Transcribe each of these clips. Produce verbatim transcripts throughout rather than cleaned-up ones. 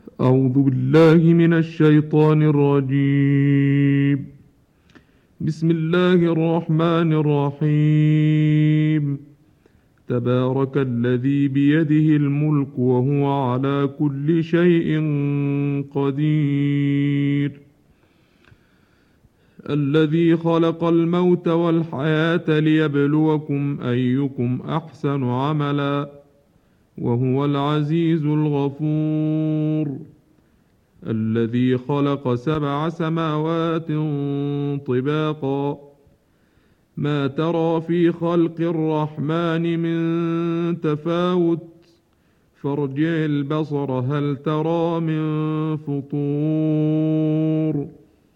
أعوذ بالله من الشيطان الرجيم. بسم الله الرحمن الرحيم. تبارك الذي بيده الملك وهو على كل شيء قدير. الذي خلق الموت والحياة ليبلوكم أيكم أحسن عملا وهو العزيز الغفور. الذي خلق سبع سماوات طباقا ما ترى في خلق الرحمن من تفاوت فارجع البصر هل ترى من فطور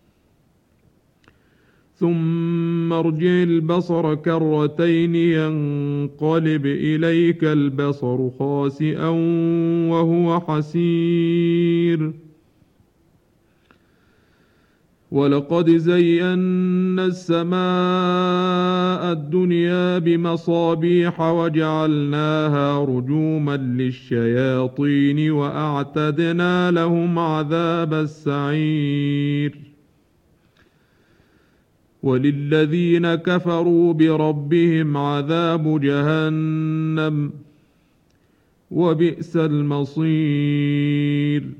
ثم ارجع البصر كرتين ينقلب إليك البصر خاسئا وهو حسير. ولقد زينا السماء الدنيا بمصابيح وجعلناها رجوما للشياطين وأعتدنا لهم عذاب السعير. وللذين كفروا بربهم عذاب جهنم وبئس المصير.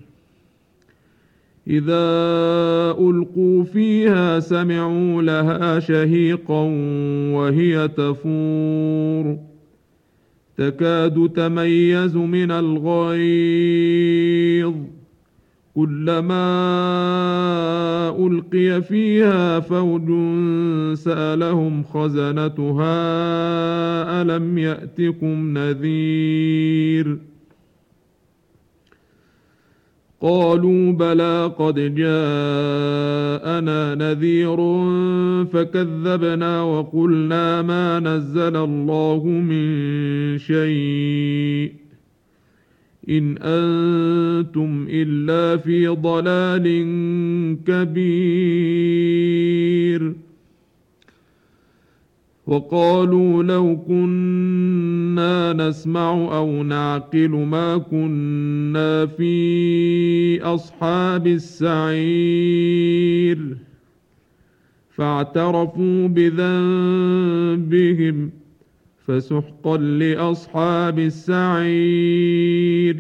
إذا ألقوا فيها سمعوا لها شهيقا وهي تفور تكاد تميز من الغيظ كلما ألقي فيها فوج سألهم خزنتها ألم يأتكم نذير قالوا بلى قد جاءنا نذير فكذبنا وقلنا ما نزل الله من شيء إن أنتم إلا في ضلال كبير. وقالوا لو كنا نسمع أو نعقل ما كنا في أصحاب السعير فاعترفوا بذنبهم فسحقا لأصحاب السعير.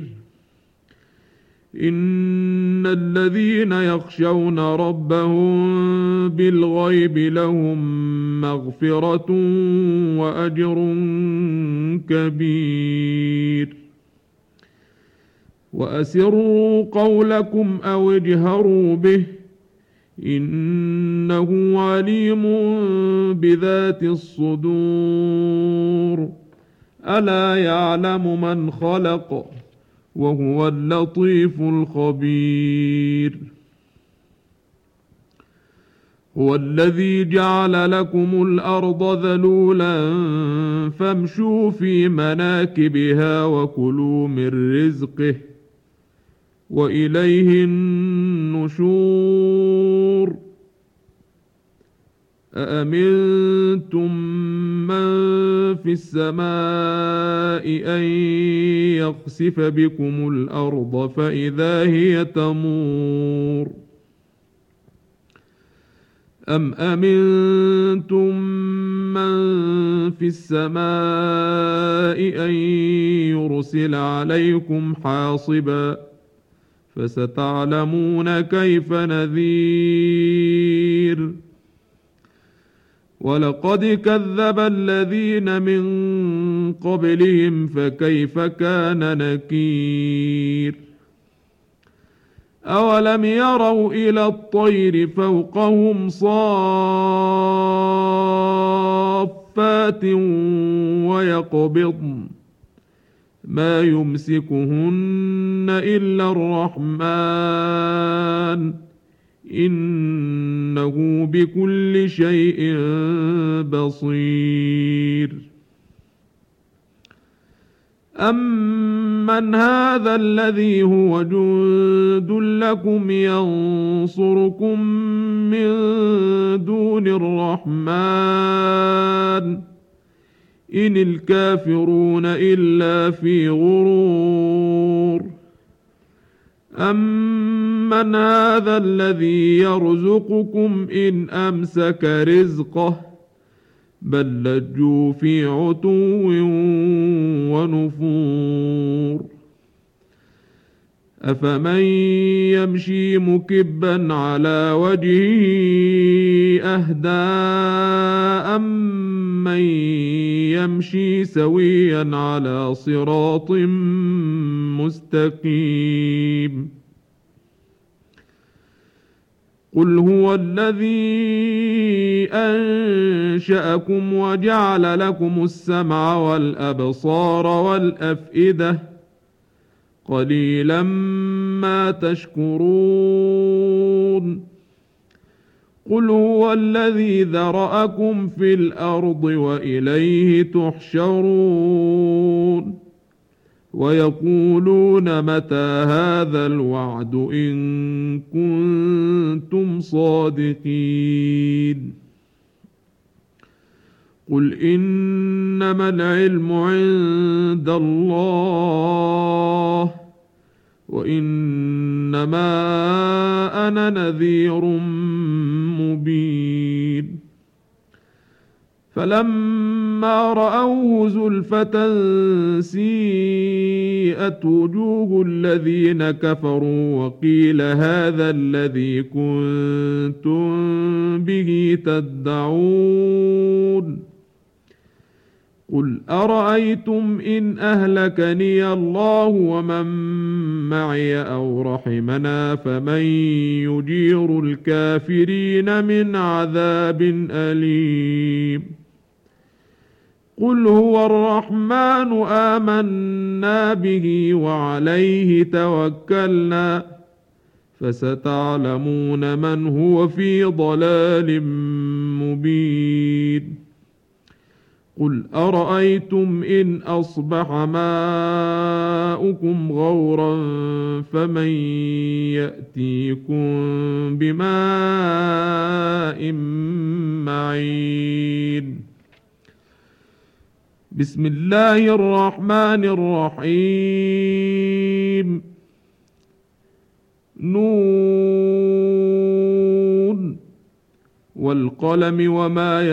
إن الذين يخشون ربهم بالغيب لهم مغفرة وأجر كبير. وأسروا قولكم أو اجهروا به إنه عليم بذات الصدور. ألا يعلم من خلق وهو اللطيف الخبير. هو الذي جعل لكم الأرض ذلولا فامشوا في مناكبها وكلوا من رزقه وإليه النشور. أأمنتم من في السماء أن يخسف بكم الأرض فإذا هي تمور أم أمنتم من في السماء أن يرسل عليكم حاصبا فستعلمون كيف نذير. ولقد كذب الذين من قبلهم فكيف كان نكير. أولم يروا إلى الطير فوقهم صافات ويقبضن ما يمسكهن إلا الرحمن إنه بكل شيء بصير. أمن هذا الذي هو جند لكم ينصركم من دون الرحمن إن الكافرون إلا في غرور. أَمَّنْ هَذَا الَّذِي يَرْزُقُكُمْ إِنْ أَمْسَكَ رِزْقَهُ بَل لَّجُّوا فِي عُتُوٍّ وَنُفُورٍ أَفَمَن يَمْشِي مُكِبًّا عَلَى وَجْهِهِ أَهْدَىٰ أَمَّن يَمْشِي سَوِيًّا عَلَى صِرَاطٍ مُّسْتَقِيمٍ قُلْ هُوَ الَّذِي أَنشَأَكُمْ وَجَعَلَ لَكُمُ السَّمْعَ وَالْأَبْصَارَ وَالْأَفْئِدَةَ قَلِيلًا مَّا تَشْكُرُونَ قُلْ هُوَ الَّذِي ذَرَأَكُمْ فِي الْأَرْضِ وَإِلَيْهِ تُحْشَرُونَ وَيَقُولُونَ مَتَىٰ هَٰذَا الْوَعْدُ إِن كُنتُمْ صَادِقِينَ قُلْ إِنَّمَا الْعِلْمُ عِندَ اللَّهِ وَإِنَّمَا أَنَا نَذِيرٌ مُّبِينٌ فَلَمَّا رَأَوْهُ زُلْفَةً سِيئَتْ وُجُوهُ الَّذِينَ كَفَرُوا وَقِيلَ هَٰذَا الَّذِي كُنتُم بِهِ تَدَّعُونَ قُلْ أَرَأَيْتُمْ إِنْ أَهْلَكَنِيَ اللَّهُ وَمَن مَّعِيَ أَوْ رَحِمَنَا فَمَن يُجِيرُ الْكَافِرِينَ مِنْ عَذَابٍ أَلِيمٍ قُلْ هُوَ الرَّحْمَٰنُ آمَنَّا بِهِ وَعَلَيْهِ تَوَكَّلْنَا فَسَتَعْلَمُونَ مَنْ هُوَ فِي ضَلَالٍ مُّبِينٍ قُلْ أَرَأَيْتُمْ إِنْ أَصْبَحَ مَاؤُكُمْ غَوْرًا فَمَن يَأْتِيكُم بِمَاءٍ مَّعِينٍ بسم الله الرحمن الرحيم نون والقلم وما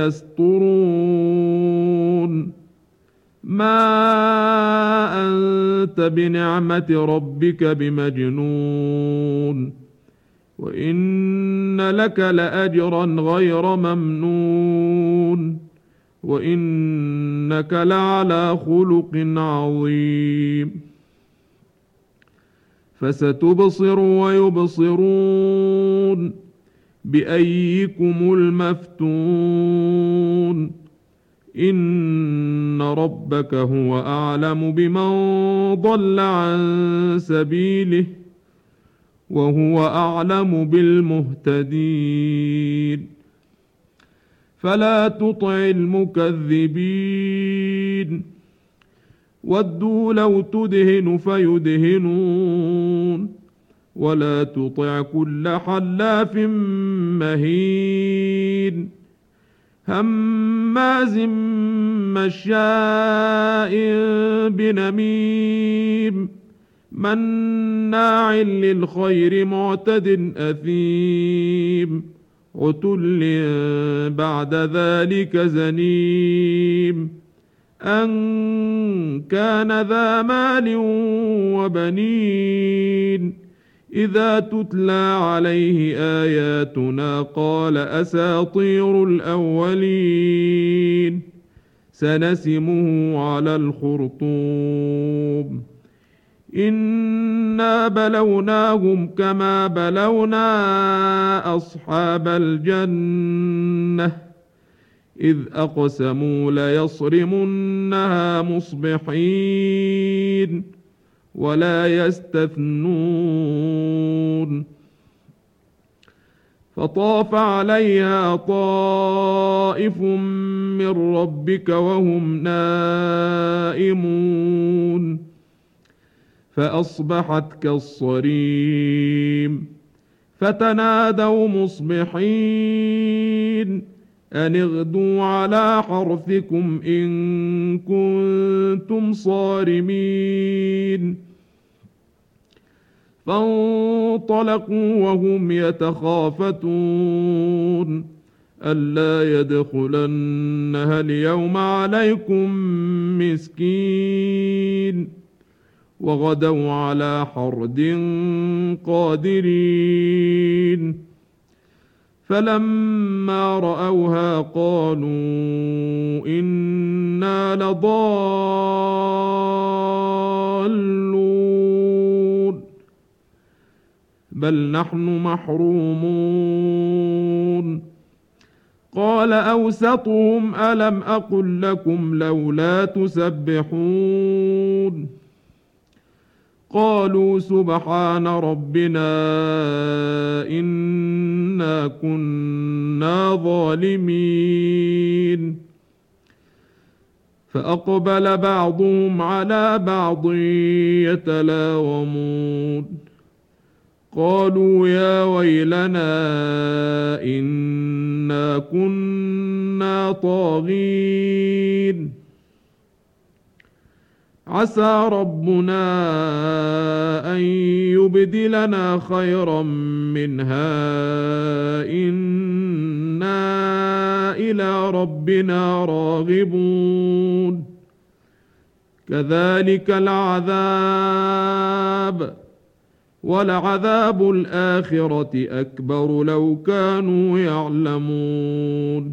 يسطرون ما أنت بنعمة ربك بمجنون وإن لك لأجرا غير ممنون وإنك لعلى خلق عظيم فستبصر ويبصرون بأيكم المفتون إن ربك هو أعلم بمن ضل عن سبيله وهو أعلم بالمهتدين فلا تطع المكذبين ودوا لو تدهن فيدهنون ولا تطع كل حلاف مهين هماز مشاء بنميم مناع للخير معتد أثيم عتل بعد ذلك زنيم أن كان ذا مال وبنين إذا تتلى عليه آياتنا قال أساطير الأولين سنسمه على الخرطوم إنا بلوناهم كما بلونا أصحاب الجنة إذ أقسموا ليصرمنها مصبحين ولا يستثنون فطاف عليها طائف من ربك وهم نائمون فأصبحت كالصريم فتنادوا مصبحين أن اغدوا على حرثكم إن كنتم صارمين فانطلقوا وهم يتخافتون ألا يدخلنها اليوم عليكم مسكين وغدوا على حرد قادرين فلما رأوها قالوا إنا لضالون بل نحن محرومون قال أوسطهم ألم أقل لكم لولا تسبحون قالوا سبحان ربنا إنا كنا ظالمين فأقبل بعضهم على بعض يتلاومون قالوا يا ويلنا إنا كنا طاغين عسى ربنا أن يبدلنا خيرا منها إنا إلى ربنا راغبون كذلك العذاب ولعذاب الآخرة أكبر لو كانوا يعلمون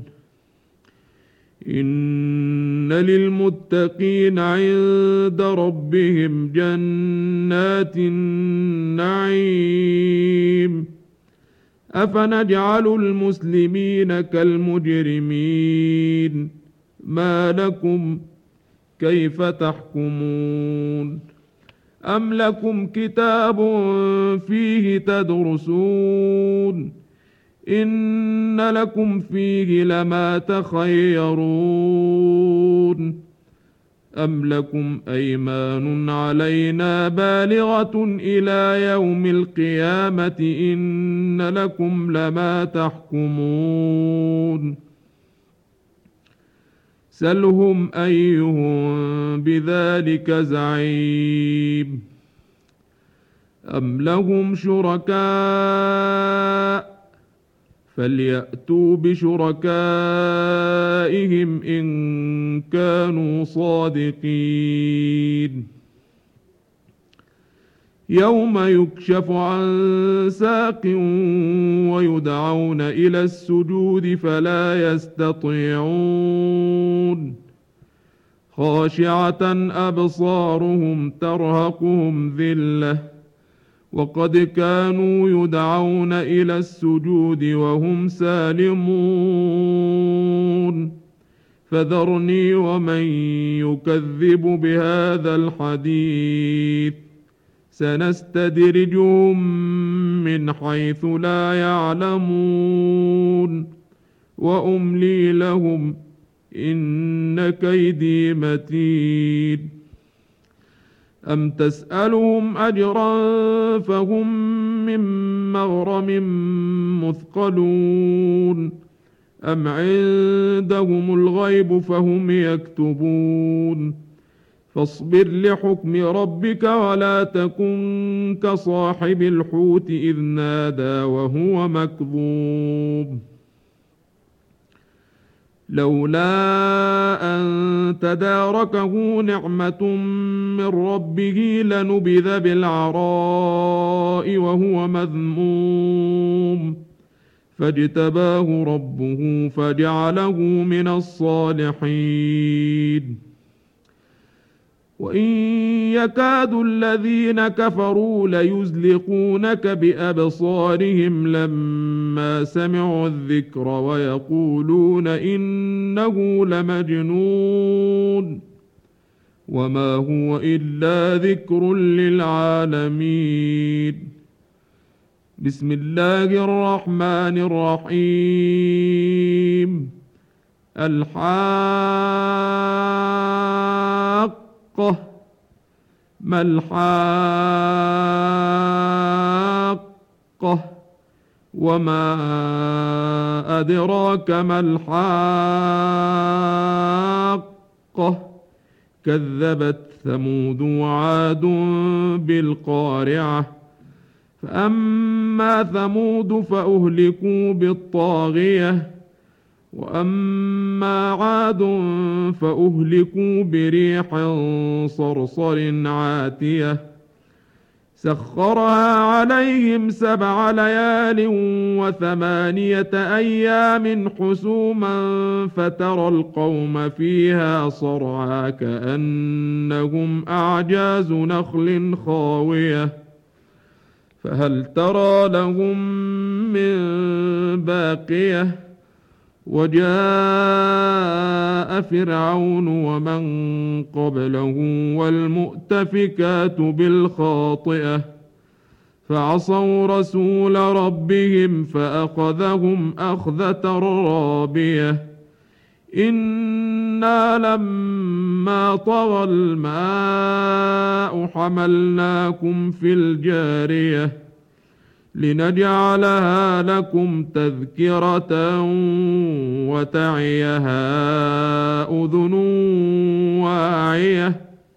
إن للمتقين عند ربهم جنات النعيم أفنجعل المسلمين كالمجرمين ما لكم كيف تحكمون أم لكم كتاب فيه تدرسون إن لكم فيه لما تخيرون أم لكم أيمان علينا بالغة إلى يوم القيامة إن لكم لما تحكمون سلهم أيهم بذلك زعيم أم لهم شركاء فليأتوا بشركائهم إن كانوا صادقين يوم يكشف عن ساق ويدعون إلى السجود فلا يستطيعون خاشعة أبصارهم ترهقهم ذلة وقد كانوا يدعون إلى السجود وهم سالمون فذرني ومن يكذب بهذا الحديث سنستدرجهم من حيث لا يعلمون وأملي لهم إن كيدي متين أم تسألهم أجرا فهم من مغرم مثقلون أم عندهم الغيب فهم يكتبون فاصبر لحكم ربك ولا تكن كصاحب الحوت إذ نادى وهو مكظوم لولا أن تداركه نعمة من ربه لنبذ بالعراء وهو مذموم فاجتباه ربه فجعله من الصالحين وإن يكاد الذين كفروا ليزلقونك بأبصارهم لما سمعوا الذكر ويقولون إنه لمجنون وما هو إلا ذكر للعالمين بسم الله الرحمن الرحيم الحاقة ما الحاقة وما أدراك ما الحاقة كذبت ثمود وعاد بالقارعة فأما ثمود فأهلكوا بالطاغية وأما عاد فأهلكوا بريح صرصر عاتية سخرها عليهم سبع ليال وثمانية أيام حسوما فترى القوم فيها صرعى كأنهم أعجاز نخل خاوية فهل ترى لهم من باقية وجاء فرعون ومن قبله والمؤتفكات بالخاطئة فعصوا رسول ربهم فأخذهم أخذة رابية إنا لما طغى الماء حملناكم في الجارية لنجعلها لكم تذكرة وتعيها أذن واعية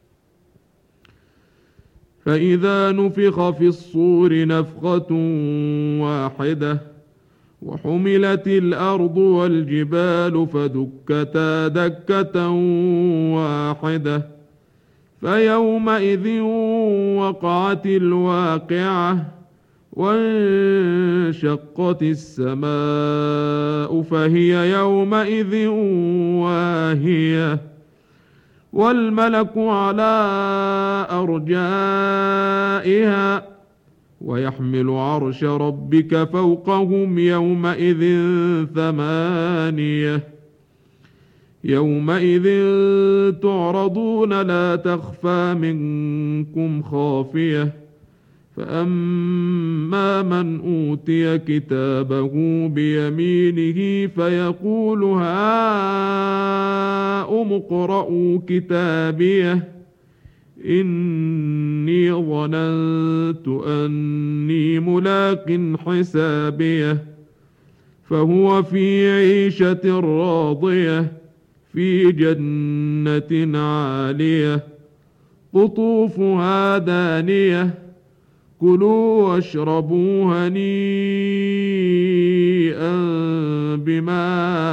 فإذا نفخ في الصور نفخة واحدة وحملت الأرض والجبال فدكتا دكة واحدة فيومئذ وقعت الواقعة وانشقت السماء فهي يومئذ واهية والملك على أرجائها ويحمل عرش ربك فوقهم يومئذ ثمانية يومئذ تعرضون لا تخفى منكم خافية فأما من أوتي كتابه بيمينه فيقول هاؤم اقرءوا كتابيه إني ظننت أني ملاق حسابيه فهو في عيشة راضية في جنة عالية قطوفها دانية كلوا واشربوا هنيئا بما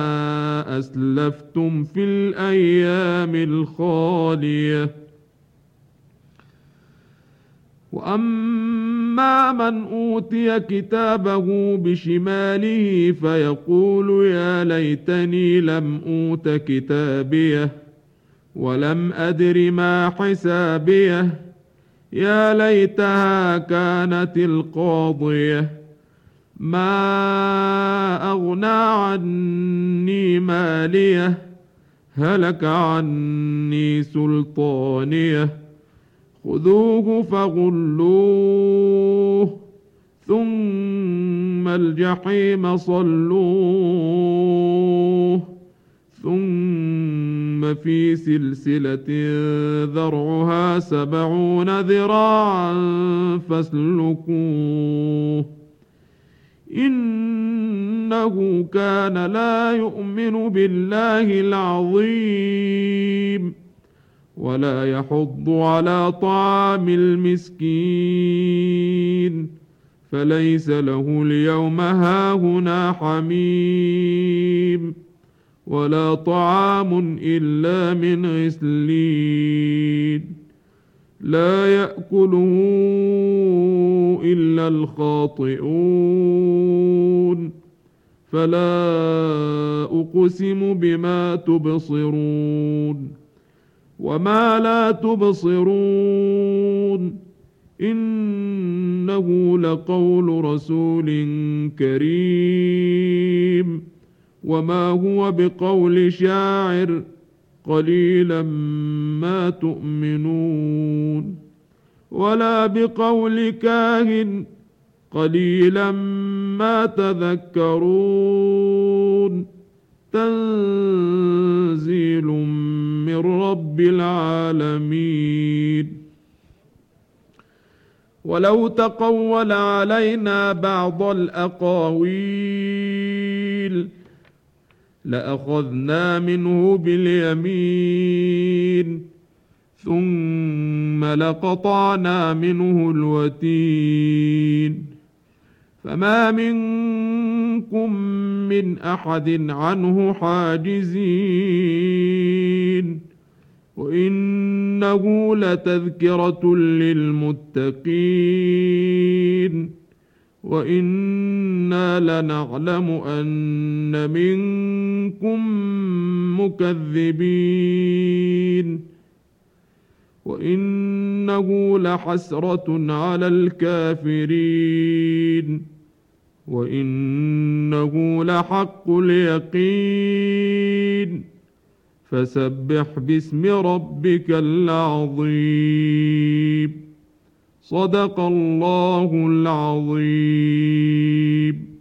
أسلفتم في الأيام الخالية وأما من أوتي كتابه بشماله فيقول يا ليتني لم أوت كتابيه ولم أدر ما حسابيه يا ليتها كانت القاضية ما أغنى عني ماليه هلك عني سلطانيه خذوه فغلوه ثم الجحيم صلوه ثم في سلسلة ذرعها سبعون ذراعا فاسلكوه إنه كان لا يؤمن بالله العظيم ولا يحض على طعام المسكين فليس له اليوم هاهنا حميم ولا طعام إلا من غسلين لا يأكله إلا الخاطئون فلا أقسم بما تبصرون وما لا تبصرون إنه لقول رسول كريم وما هو بقول شاعر قليلا ما تؤمنون ولا بقول كاهن قليلا ما تذكرون تنزيل من رب العالمين ولو تقول علينا بعض الأقاويل لأخذنا منه باليمين ثم لقطعنا منه الوتين فما منكم من أحد عنه حاجزين وإنه لتذكرة للمتقين وإنا لنعلم أن منكم مكذبين وإنه لحسرة على الكافرين وإنه لحق اليقين فسبح باسم ربك العظيم صدق الله العظيم.